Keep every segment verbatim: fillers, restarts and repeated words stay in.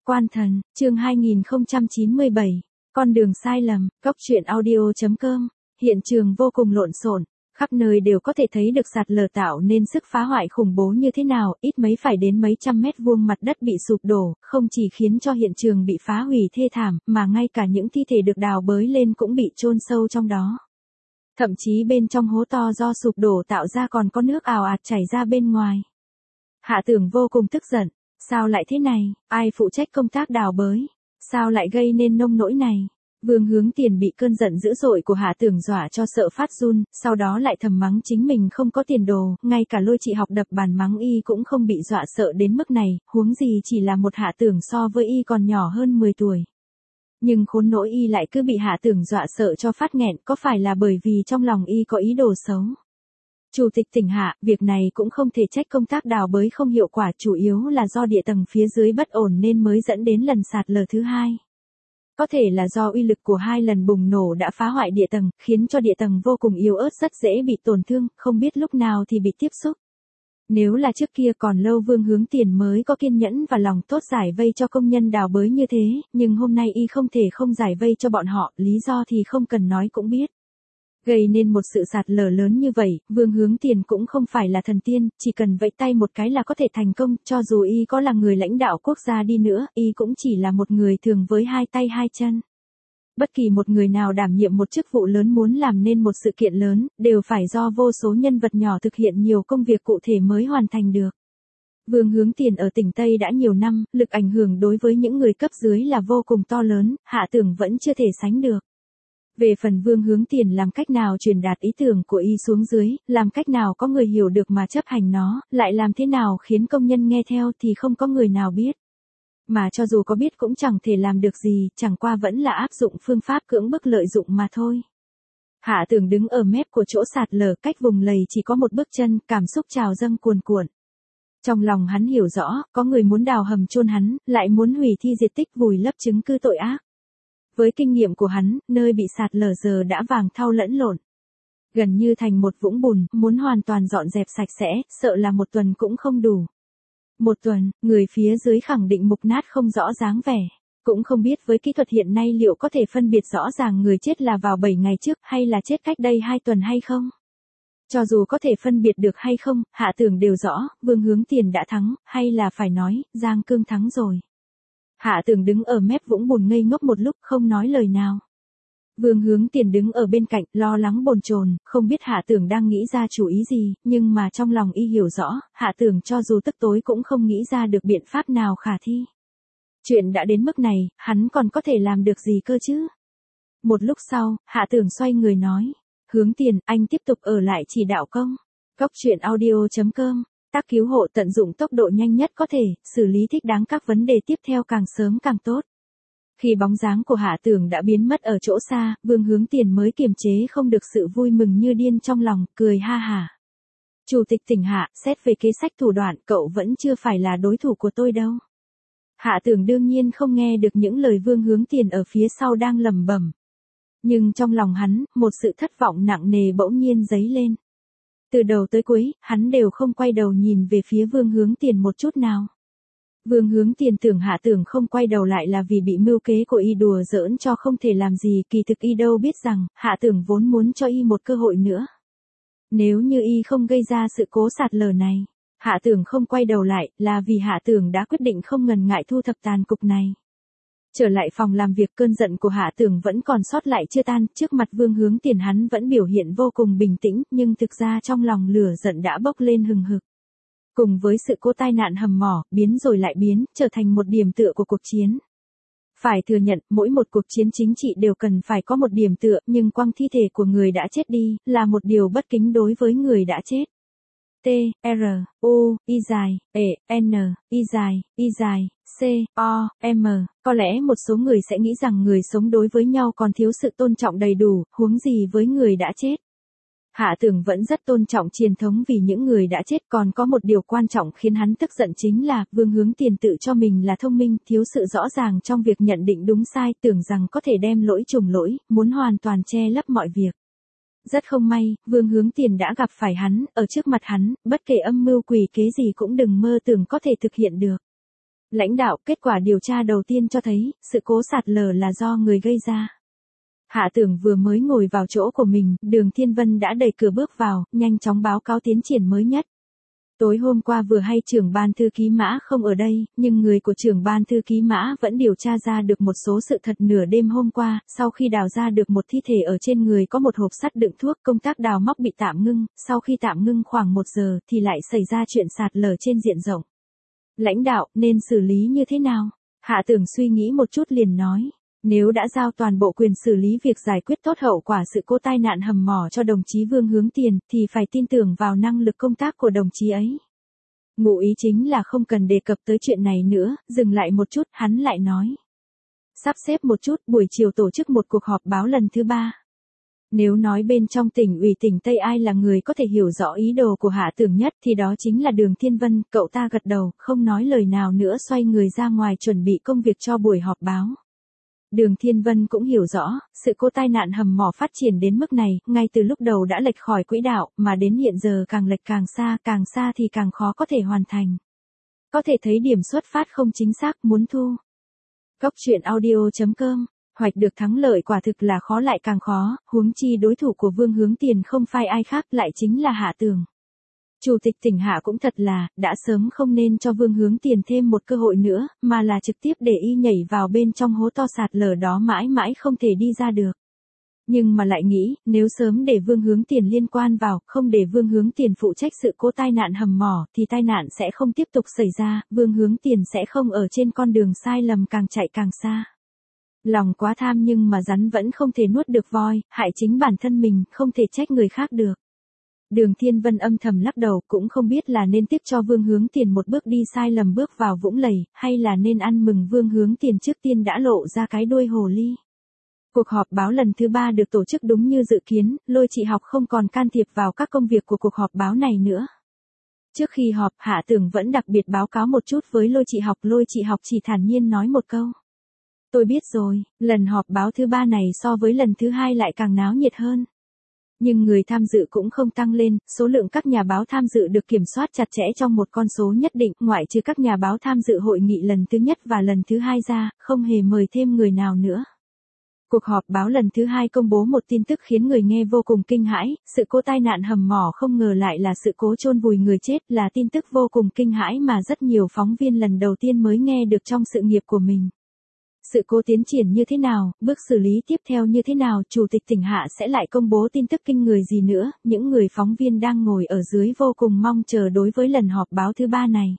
Quan Thần, chương hai nghìn không trăm chín mươi bảy, con đường sai lầm, Cốc truyện audio.com, hiện trường vô cùng lộn xộn, khắp nơi đều có thể thấy được sạt lở tạo nên sức phá hoại khủng bố như thế nào, ít mấy phải đến mấy trăm mét vuông mặt đất bị sụp đổ, không chỉ khiến cho hiện trường bị phá hủy thê thảm, mà ngay cả những thi thể được đào bới lên cũng bị chôn sâu trong đó. Thậm chí bên trong hố to do sụp đổ tạo ra còn có nước ào ạt chảy ra bên ngoài. Hạ Tưởng vô cùng tức giận. Sao lại thế này, ai phụ trách công tác đào bới? Sao lại gây nên nông nỗi này? Vương Hướng Tiền bị cơn giận dữ dội của Hạ Tưởng dọa cho sợ phát run, sau đó lại thầm mắng chính mình không có tiền đồ, ngay cả Lôi Chị học đập bàn mắng y cũng không bị dọa sợ đến mức này, huống gì chỉ là một Hạ Tưởng so với y còn nhỏ hơn mười tuổi. Nhưng khốn nỗi y lại cứ bị Hạ Tưởng dọa sợ cho phát nghẹn, có phải là bởi vì trong lòng y có ý đồ xấu? Chủ tịch tỉnh Hạ, việc này cũng không thể trách công tác đào bới không hiệu quả, chủ yếu là do địa tầng phía dưới bất ổn nên mới dẫn đến lần sạt lở thứ hai. Có thể là do uy lực của hai lần bùng nổ đã phá hoại địa tầng, khiến cho địa tầng vô cùng yếu ớt rất dễ bị tổn thương, không biết lúc nào thì bị tiếp xúc. Nếu là trước kia còn lâu Vương Hướng Tiền mới có kiên nhẫn và lòng tốt giải vây cho công nhân đào bới như thế, nhưng hôm nay y không thể không giải vây cho bọn họ, lý do thì không cần nói cũng biết. Gây nên một sự sạt lở lớn như vậy, Vương Hướng Tiền cũng không phải là thần tiên, chỉ cần vẫy tay một cái là có thể thành công, cho dù y có là người lãnh đạo quốc gia đi nữa, y cũng chỉ là một người thường với hai tay hai chân. Bất kỳ một người nào đảm nhiệm một chức vụ lớn muốn làm nên một sự kiện lớn, đều phải do vô số nhân vật nhỏ thực hiện nhiều công việc cụ thể mới hoàn thành được. Vương Hướng Tiền ở tỉnh Tây đã nhiều năm, lực ảnh hưởng đối với những người cấp dưới là vô cùng to lớn, Hạ Tưởng vẫn chưa thể sánh được. Về phần Vương Hướng Tiền làm cách nào truyền đạt ý tưởng của y xuống dưới, làm cách nào có người hiểu được mà chấp hành nó, lại làm thế nào khiến công nhân nghe theo thì không có người nào biết. Mà cho dù có biết cũng chẳng thể làm được gì, chẳng qua vẫn là áp dụng phương pháp cưỡng bức lợi dụng mà thôi. Hạ Tưởng đứng ở mép của chỗ sạt lở, cách vùng lầy chỉ có một bước chân, cảm xúc trào dâng cuồn cuộn. Trong lòng hắn hiểu rõ, có người muốn đào hầm chôn hắn, lại muốn hủy thi diệt tích vùi lấp chứng cứ tội ác. Với kinh nghiệm của hắn, nơi bị sạt lở giờ đã vàng thau lẫn lộn. Gần như thành một vũng bùn, muốn hoàn toàn dọn dẹp sạch sẽ, sợ là một tuần cũng không đủ. Một tuần, người phía dưới khẳng định mục nát không rõ dáng vẻ. Cũng không biết với kỹ thuật hiện nay liệu có thể phân biệt rõ ràng người chết là vào bảy ngày trước hay là chết cách đây hai tuần hay không. Cho dù có thể phân biệt được hay không, Hạ Tưởng đều rõ, Vương Hướng Tiền đã thắng, hay là phải nói, Giang Cương thắng rồi. Hạ Tưởng đứng ở mép vũng bùn ngây ngốc một lúc không nói lời nào. Vương Hướng Tiền đứng ở bên cạnh lo lắng bồn chồn, không biết Hạ Tưởng đang nghĩ ra chủ ý gì, nhưng mà trong lòng y hiểu rõ, Hạ Tưởng cho dù tức tối cũng không nghĩ ra được biện pháp nào khả thi. Chuyện đã đến mức này, hắn còn có thể làm được gì cơ chứ? Một lúc sau, Hạ Tưởng xoay người nói, Hướng Tiền, anh tiếp tục ở lại chỉ đạo công. Cốc truyện audio.com, tác cứu hộ tận dụng tốc độ nhanh nhất có thể, xử lý thích đáng các vấn đề tiếp theo càng sớm càng tốt. Khi bóng dáng của Hạ Tưởng đã biến mất ở chỗ xa, Vương Hướng Tiền mới kiềm chế không được sự vui mừng như điên trong lòng, cười ha hả. Chủ tịch tỉnh Hạ, xét về kế sách thủ đoạn, cậu vẫn chưa phải là đối thủ của tôi đâu. Hạ Tưởng đương nhiên không nghe được những lời Vương Hướng Tiền ở phía sau đang lẩm bẩm. Nhưng trong lòng hắn, một sự thất vọng nặng nề bỗng nhiên dấy lên. Từ đầu tới cuối, hắn đều không quay đầu nhìn về phía Vương Hướng Tiền một chút nào. Vương Hướng Tiền tưởng Hạ Tưởng không quay đầu lại là vì bị mưu kế của y đùa giỡn cho không thể làm gì, kỳ thực y đâu biết rằng, Hạ Tưởng vốn muốn cho y một cơ hội nữa. Nếu như y không gây ra sự cố sạt lở này, Hạ Tưởng không quay đầu lại, là vì Hạ Tưởng đã quyết định không ngần ngại thu thập tàn cục này. Trở lại phòng làm việc, cơn giận của Hạ Tưởng vẫn còn sót lại chưa tan, trước mặt Vương Hướng Tiền hắn vẫn biểu hiện vô cùng bình tĩnh, nhưng thực ra trong lòng lửa giận đã bốc lên hừng hực. Cùng với sự cố tai nạn hầm mỏ, biến rồi lại biến, trở thành một điểm tựa của cuộc chiến. Phải thừa nhận, mỗi một cuộc chiến chính trị đều cần phải có một điểm tựa, nhưng quăng thi thể của người đã chết đi, là một điều bất kính đối với người đã chết. T, R, U, Y dài, E, N, Y dài, Y dài, C, O, M, có lẽ một số người sẽ nghĩ rằng người sống đối với nhau còn thiếu sự tôn trọng đầy đủ, huống gì với người đã chết. Hạ Tưởng vẫn rất tôn trọng truyền thống vì những người đã chết, còn có một điều quan trọng khiến hắn tức giận chính là, Vương Hướng Tiền tự cho mình là thông minh, thiếu sự rõ ràng trong việc nhận định đúng sai, tưởng rằng có thể đem lỗi trùng lỗi, muốn hoàn toàn che lấp mọi việc. Rất không may, Vương Hướng Tiền đã gặp phải hắn, ở trước mặt hắn, bất kể âm mưu quỷ kế gì cũng đừng mơ tưởng có thể thực hiện được. Lãnh đạo, kết quả điều tra đầu tiên cho thấy, sự cố sạt lở là do người gây ra. Hạ Tưởng vừa mới ngồi vào chỗ của mình, Đường Thiên Vân đã đẩy cửa bước vào, nhanh chóng báo cáo tiến triển mới nhất. Tối hôm qua vừa hay trưởng ban thư ký Mã không ở đây, nhưng người của trưởng ban thư ký Mã vẫn điều tra ra được một số sự thật nửa đêm hôm qua, sau khi đào ra được một thi thể ở trên người có một hộp sắt đựng thuốc, công tác đào móc bị tạm ngưng, sau khi tạm ngưng khoảng một giờ thì lại xảy ra chuyện sạt lở trên diện rộng. Lãnh đạo, nên xử lý như thế nào? Hạ Tưởng suy nghĩ một chút liền nói. Nếu đã giao toàn bộ quyền xử lý việc giải quyết tốt hậu quả sự cố tai nạn hầm mỏ cho đồng chí Vương Hướng Tiền, thì phải tin tưởng vào năng lực công tác của đồng chí ấy. Ngụ ý chính là không cần đề cập tới chuyện này nữa, dừng lại một chút, hắn lại nói. Sắp xếp một chút, buổi chiều tổ chức một cuộc họp báo lần thứ ba. Nếu nói bên trong tỉnh ủy tỉnh Tây ai là người có thể hiểu rõ ý đồ của Hạ Tưởng nhất thì đó chính là Đường Thiên Vân, cậu ta gật đầu, không nói lời nào nữa xoay người ra ngoài chuẩn bị công việc cho buổi họp báo. Đường Thiên Vân cũng hiểu rõ, sự cố tai nạn hầm mỏ phát triển đến mức này, ngay từ lúc đầu đã lệch khỏi quỹ đạo, mà đến hiện giờ càng lệch càng xa, càng xa thì càng khó có thể hoàn thành. Có thể thấy điểm xuất phát không chính xác, muốn thu. Góc truyện audio chấm com, hoạch được thắng lợi quả thực là khó lại càng khó, huống chi đối thủ của Vương Hướng Tiền không phải ai khác lại chính là Hạ Tưởng. Chủ tịch tỉnh Hạ cũng thật là, đã sớm không nên cho Vương Hướng Tiền thêm một cơ hội nữa, mà là trực tiếp để y nhảy vào bên trong hố to sạt lở đó mãi mãi không thể đi ra được. Nhưng mà lại nghĩ, nếu sớm để Vương Hướng Tiền liên quan vào, không để Vương Hướng Tiền phụ trách sự cố tai nạn hầm mỏ, thì tai nạn sẽ không tiếp tục xảy ra, Vương Hướng Tiền sẽ không ở trên con đường sai lầm càng chạy càng xa. Lòng quá tham nhưng mà rắn vẫn không thể nuốt được voi, hại chính bản thân mình, không thể trách người khác được. Đường Thiên Vân âm thầm lắc đầu, cũng không biết là nên tiếp cho Vương Hướng Tiền một bước đi sai lầm bước vào vũng lầy, hay là nên ăn mừng Vương Hướng Tiền trước tiên đã lộ ra cái đuôi hồ ly. Cuộc họp báo lần thứ ba được tổ chức đúng như dự kiến, Lôi Chị Học không còn can thiệp vào các công việc của cuộc họp báo này nữa. Trước khi họp, Hạ Tưởng vẫn đặc biệt báo cáo một chút với Lôi Chị Học, Lôi Chị Học chỉ thản nhiên nói một câu. Tôi biết rồi, lần họp báo thứ ba này so với lần thứ hai lại càng náo nhiệt hơn. Nhưng người tham dự cũng không tăng lên, số lượng các nhà báo tham dự được kiểm soát chặt chẽ trong một con số nhất định, ngoại trừ các nhà báo tham dự hội nghị lần thứ nhất và lần thứ hai ra, không hề mời thêm người nào nữa. Cuộc họp báo lần thứ hai công bố một tin tức khiến người nghe vô cùng kinh hãi, sự cố tai nạn hầm mỏ không ngờ lại là sự cố chôn vùi người chết, là tin tức vô cùng kinh hãi mà rất nhiều phóng viên lần đầu tiên mới nghe được trong sự nghiệp của mình. Sự cố tiến triển như thế nào, bước xử lý tiếp theo như thế nào, Chủ tịch tỉnh Hạ sẽ lại công bố tin tức kinh người gì nữa, những người phóng viên đang ngồi ở dưới vô cùng mong chờ đối với lần họp báo thứ ba này.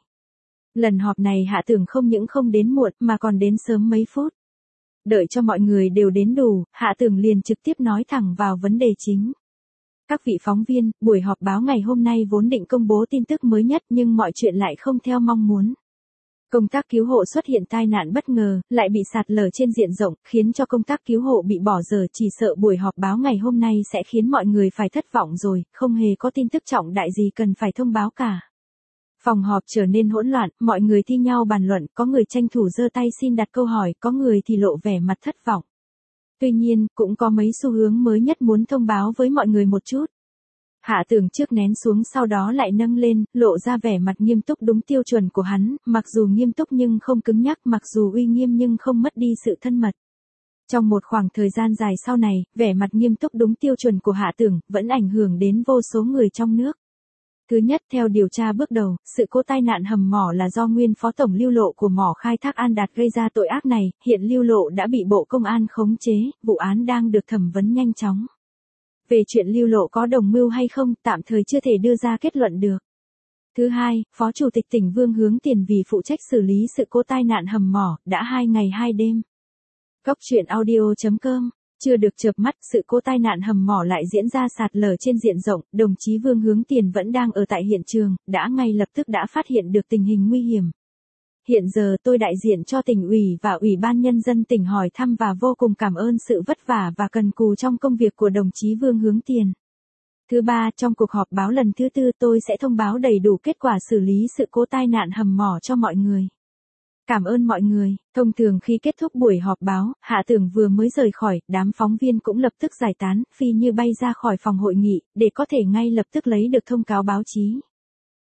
Lần họp này Hạ Tưởng không những không đến muộn mà còn đến sớm mấy phút. Đợi cho mọi người đều đến đủ, Hạ Tưởng liền trực tiếp nói thẳng vào vấn đề chính. Các vị phóng viên, buổi họp báo ngày hôm nay vốn định công bố tin tức mới nhất nhưng mọi chuyện lại không theo mong muốn. Công tác cứu hộ xuất hiện tai nạn bất ngờ, lại bị sạt lở trên diện rộng, khiến cho công tác cứu hộ bị bỏ dở, chỉ sợ buổi họp báo ngày hôm nay sẽ khiến mọi người phải thất vọng rồi, không hề có tin tức trọng đại gì cần phải thông báo cả. Phòng họp trở nên hỗn loạn, mọi người thi nhau bàn luận, có người tranh thủ giơ tay xin đặt câu hỏi, có người thì lộ vẻ mặt thất vọng. Tuy nhiên, cũng có mấy xu hướng mới nhất muốn thông báo với mọi người một chút. Hạ Tưởng trước nén xuống sau đó lại nâng lên, lộ ra vẻ mặt nghiêm túc đúng tiêu chuẩn của hắn, mặc dù nghiêm túc nhưng không cứng nhắc, mặc dù uy nghiêm nhưng không mất đi sự thân mật. Trong một khoảng thời gian dài sau này, vẻ mặt nghiêm túc đúng tiêu chuẩn của Hạ Tưởng vẫn ảnh hưởng đến vô số người trong nước. Thứ nhất, theo điều tra bước đầu, sự cố tai nạn hầm mỏ là do nguyên phó tổng lưu lộ của mỏ khai thác An Đạt gây ra tội ác này, hiện lưu lộ đã bị Bộ Công an khống chế, vụ án đang được thẩm vấn nhanh chóng. Về chuyện lưu lộ có đồng mưu hay không, tạm thời chưa thể đưa ra kết luận được. Thứ hai, Phó Chủ tịch tỉnh Vương Hướng Tiền vì phụ trách xử lý sự cố tai nạn hầm mỏ, đã hai ngày hai đêm. Góc truyện audio chấm com, chưa được chợp mắt, sự cố tai nạn hầm mỏ lại diễn ra sạt lở trên diện rộng, đồng chí Vương Hướng Tiền vẫn đang ở tại hiện trường, đã ngay lập tức đã phát hiện được tình hình nguy hiểm. Hiện giờ tôi đại diện cho tỉnh ủy và Ủy ban Nhân dân tỉnh hỏi thăm và vô cùng cảm ơn sự vất vả và cần cù trong công việc của đồng chí Vương Hướng Tiền. Thứ ba, trong cuộc họp báo lần thứ tư tôi sẽ thông báo đầy đủ kết quả xử lý sự cố tai nạn hầm mỏ cho mọi người. Cảm ơn mọi người. Thông thường khi kết thúc buổi họp báo, Hạ Tưởng vừa mới rời khỏi, đám phóng viên cũng lập tức giải tán, phi như bay ra khỏi phòng hội nghị, để có thể ngay lập tức lấy được thông cáo báo chí.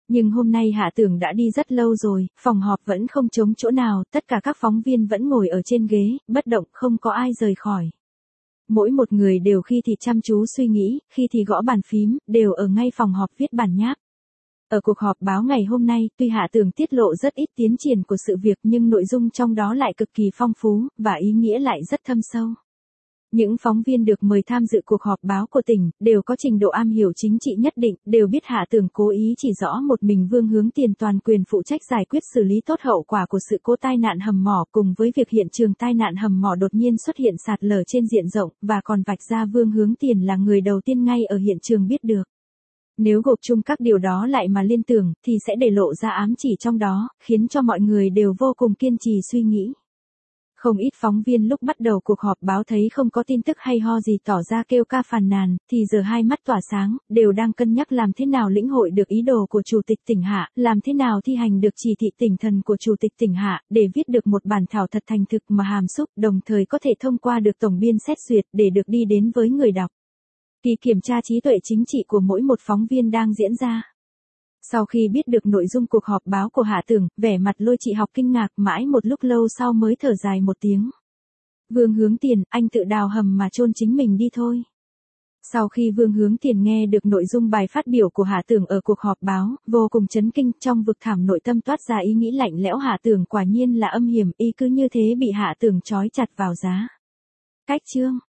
Nhưng hôm nay Hạ Tưởng đã đi rất lâu rồi, phòng họp vẫn không trống chỗ nào, tất cả các phóng viên vẫn ngồi ở trên ghế, bất động, không có ai rời khỏi. Mỗi một người đều khi thì chăm chú suy nghĩ, khi thì gõ bàn phím, đều ở ngay phòng họp viết bản nháp. Ở cuộc họp báo ngày hôm nay, tuy Hạ Tưởng tiết lộ rất ít tiến triển của sự việc nhưng nội dung trong đó lại cực kỳ phong phú, và ý nghĩa lại rất thâm sâu. Những phóng viên được mời tham dự cuộc họp báo của tỉnh, đều có trình độ am hiểu chính trị nhất định, đều biết Hạ Tưởng cố ý chỉ rõ một mình Vương Hướng Tiền toàn quyền phụ trách giải quyết xử lý tốt hậu quả của sự cố tai nạn hầm mỏ, cùng với việc hiện trường tai nạn hầm mỏ đột nhiên xuất hiện sạt lở trên diện rộng, và còn vạch ra Vương Hướng Tiền là người đầu tiên ngay ở hiện trường biết được. Nếu gộp chung các điều đó lại mà liên tưởng, thì sẽ để lộ ra ám chỉ trong đó, khiến cho mọi người đều vô cùng kiên trì suy nghĩ. Không ít phóng viên lúc bắt đầu cuộc họp báo thấy không có tin tức hay ho gì tỏ ra kêu ca phàn nàn, thì giờ hai mắt tỏa sáng, đều đang cân nhắc làm thế nào lĩnh hội được ý đồ của Chủ tịch tỉnh Hạ, làm thế nào thi hành được chỉ thị tỉnh thần của Chủ tịch tỉnh Hạ, để viết được một bản thảo thật thành thực mà hàm xúc, đồng thời có thể thông qua được tổng biên xét duyệt để được đi đến với người đọc. Kỳ kiểm tra trí tuệ chính trị của mỗi một phóng viên đang diễn ra. Sau khi biết được nội dung cuộc họp báo của Hạ Tưởng, vẻ mặt Lôi Trị Học kinh ngạc, mãi một lúc lâu sau mới thở dài một tiếng. Vương Hướng Tiền, anh tự đào hầm mà chôn chính mình đi thôi. Sau khi Vương Hướng Tiền nghe được nội dung bài phát biểu của Hạ Tưởng ở cuộc họp báo, vô cùng chấn kinh, trong vực thẳm nội tâm toát ra ý nghĩ lạnh lẽo, Hạ Tưởng quả nhiên là âm hiểm, y cứ như thế bị Hạ Tưởng trói chặt vào giá. Cách chương